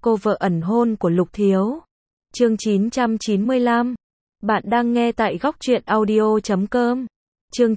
Cô vợ ẩn hôn của Lục Thiếu. Chương 995. Bạn đang nghe tại góc truyện audio.com. Chương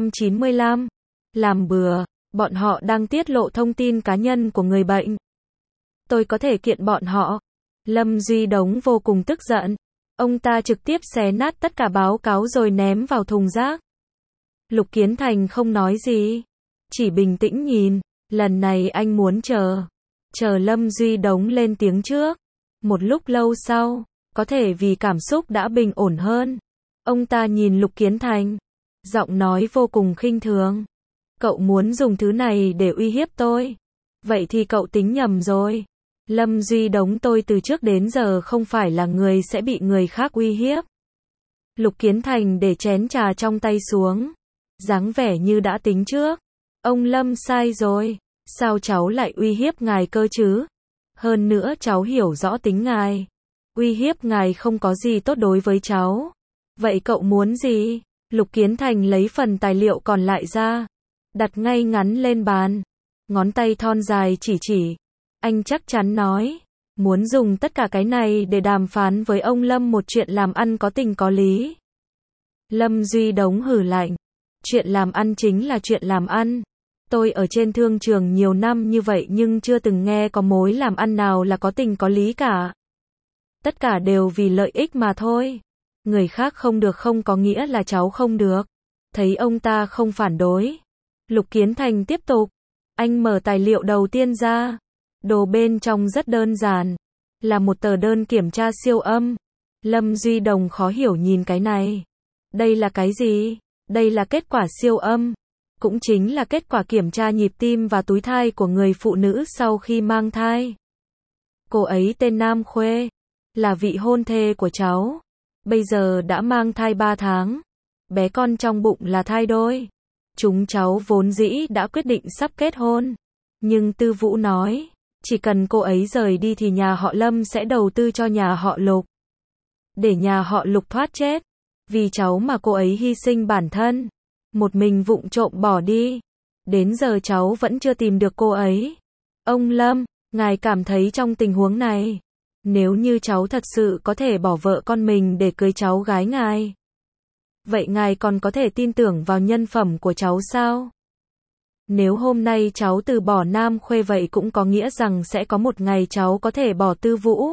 995. Làm bừa, bọn họ đang tiết lộ thông tin cá nhân của người bệnh. Tôi có thể kiện bọn họ. Lâm Duy Đống vô cùng tức giận. Ông ta trực tiếp xé nát tất cả báo cáo rồi ném vào thùng rác. Lục Kiến Thành không nói gì, chỉ bình tĩnh nhìn. Lần này anh muốn chờ Lâm Duy Đống lên tiếng trước. Một lúc lâu sau, có thể vì cảm xúc đã bình ổn hơn, ông ta nhìn Lục Kiến Thành, giọng nói vô cùng khinh thường. Cậu muốn dùng thứ này để uy hiếp tôi. Vậy thì cậu tính nhầm rồi. Lâm Duy Đống, tôi từ trước đến giờ không phải là người sẽ bị người khác uy hiếp. Lục Kiến Thành để chén trà trong tay xuống, dáng vẻ như đã tính trước. Ông Lâm sai rồi. Sao cháu lại uy hiếp ngài cơ chứ? Hơn nữa cháu hiểu rõ tính ngài. Uy hiếp ngài không có gì tốt đối với cháu. Vậy cậu muốn gì? Lục Kiến Thành lấy phần tài liệu còn lại ra, đặt ngay ngắn lên bàn. Ngón tay thon dài chỉ. Anh chắc chắn nói, muốn dùng tất cả cái này để đàm phán với ông Lâm một chuyện làm ăn có tình có lý. Lâm Duy Đống hừ lạnh. Chuyện làm ăn chính là chuyện làm ăn. Tôi ở trên thương trường nhiều năm như vậy nhưng chưa từng nghe có mối làm ăn nào là có tình có lý cả. Tất cả đều vì lợi ích mà thôi. Người khác không được không có nghĩa là cháu không được. Thấy ông ta không phản đối, Lục Kiến Thành tiếp tục. Anh mở tài liệu đầu tiên ra. Đồ bên trong rất đơn giản, là một tờ đơn kiểm tra siêu âm. Lâm Duy Đồng khó hiểu nhìn cái này. Đây là cái gì? Đây là kết quả siêu âm, cũng chính là kết quả kiểm tra nhịp tim và túi thai của người phụ nữ sau khi mang thai. Cô ấy tên Nam Khuê, là vị hôn thê của cháu. Bây giờ đã mang thai 3 tháng. Bé con trong bụng là thai đôi. Chúng cháu vốn dĩ đã quyết định sắp kết hôn. Nhưng Tư Vũ nói, chỉ cần cô ấy rời đi thì nhà họ Lâm sẽ đầu tư cho nhà họ Lục. Để nhà họ Lục thoát chết. Vì cháu mà cô ấy hy sinh bản thân, một mình vụng trộm bỏ đi. Đến giờ cháu vẫn chưa tìm được cô ấy. Ông Lâm, ngài cảm thấy trong tình huống này, nếu như cháu thật sự có thể bỏ vợ con mình để cưới cháu gái ngài, vậy ngài còn có thể tin tưởng vào nhân phẩm của cháu sao? Nếu hôm nay cháu từ bỏ Nam Khuê vậy cũng có nghĩa rằng sẽ có một ngày cháu có thể bỏ Tư Vũ.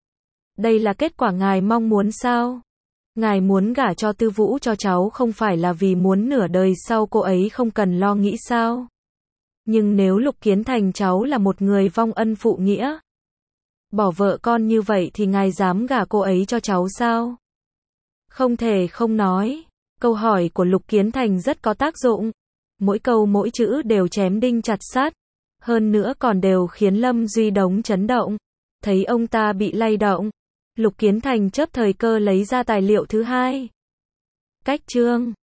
Đây là kết quả ngài mong muốn sao? Ngài muốn gả cho Tư Vũ cho cháu không phải là vì muốn nửa đời sau cô ấy không cần lo nghĩ sao? Nhưng nếu Lục Kiến Thành cháu là một người vong ân phụ nghĩa, bỏ vợ con như vậy thì ngài dám gả cô ấy cho cháu sao? Không thể không nói, câu hỏi của Lục Kiến Thành rất có tác dụng. Mỗi câu mỗi chữ đều chém đinh chặt sắt, hơn nữa còn đều khiến Lâm Duy Đống chấn động. Thấy ông ta bị lay động, Lục Kiến Thành chớp thời cơ lấy ra tài liệu thứ hai. Cách chương